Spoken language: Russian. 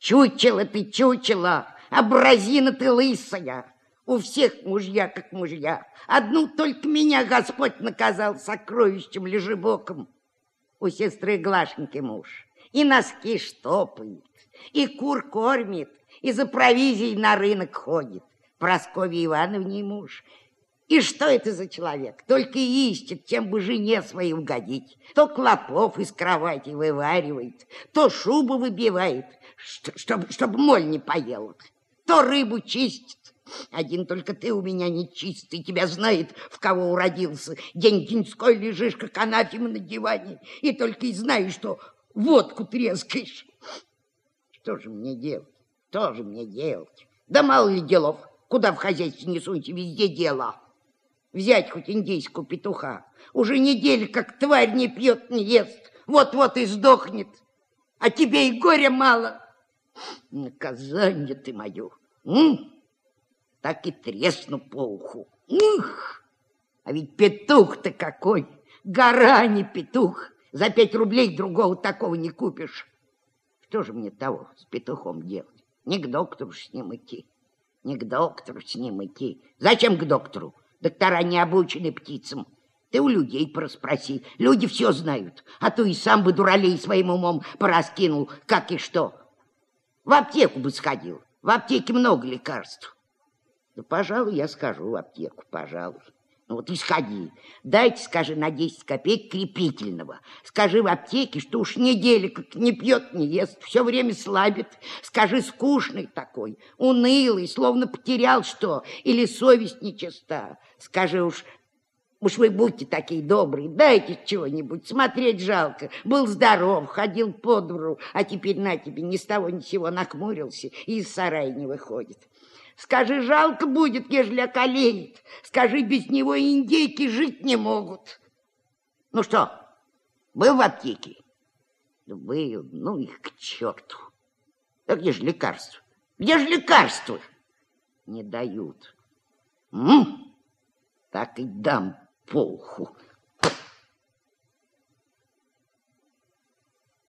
Чучело ты, чучело, образина ты лысая. У всех мужья как мужья. Одну только меня Господь наказал сокровищем лежебоком. У сестры Глашеньки муж и носки штопает, и кур кормит, и за провизией на рынок ходит. Прасковье Ивановне муж. И что это за человек? Только и ищет, чем бы жене своей угодить. То клопов из кровати вываривает, то шубу выбивает, чтобы моль не поела, то рыбу чистит. Один только ты у меня нечистый, тебя знает, в кого уродился. День-деньской лежишь, как анафема на диване, и только и знаешь, что водку трескаешь. Что же мне делать? Что же мне делать? Да мало ли делов, куда в хозяйстве не суньте, везде дело. Взять хоть индейского петуха. Уже неделя, как тварь не пьет, не ест. Вот-вот и сдохнет. А тебе и горя мало. Наказание ты мое. Так и тресну по уху. Ух! А ведь петух-то какой! Гора не петух. За 5 рублей другого такого не купишь. Что же мне того с петухом делать? Не к доктору с ним идти. Не к доктору с ним идти. Зачем к доктору? Доктора не обучены птицам. Ты у людей пораспроси. Люди все знают. А то и сам бы дуралей своим умом пораскинул, как и что. В аптеку бы сходил. В аптеке много лекарств. Да, пожалуй, я схожу в аптеку, пожалуй. Ну вот и сходи. Дайте, скажи, на 10 копеек крепительного. Скажи в аптеке, что уж неделю как не пьет, не ест, все время слабит. Скажи, скучный такой, унылый, словно потерял что, или совесть нечиста. Скажи уж вы будьте такие добрые, дайте чего-нибудь, смотреть жалко. Был здоров, ходил по двору, а теперь на тебе ни с того ни с сего нахмурился и из сарая не выходит. Скажи, жалко будет, ежели околеет. Скажи, без него и индейки жить не могут. Ну что, был в аптеке? Был, ну их к черту. Да где же лекарство? Где же лекарство? Не дают. Так и дам по уху.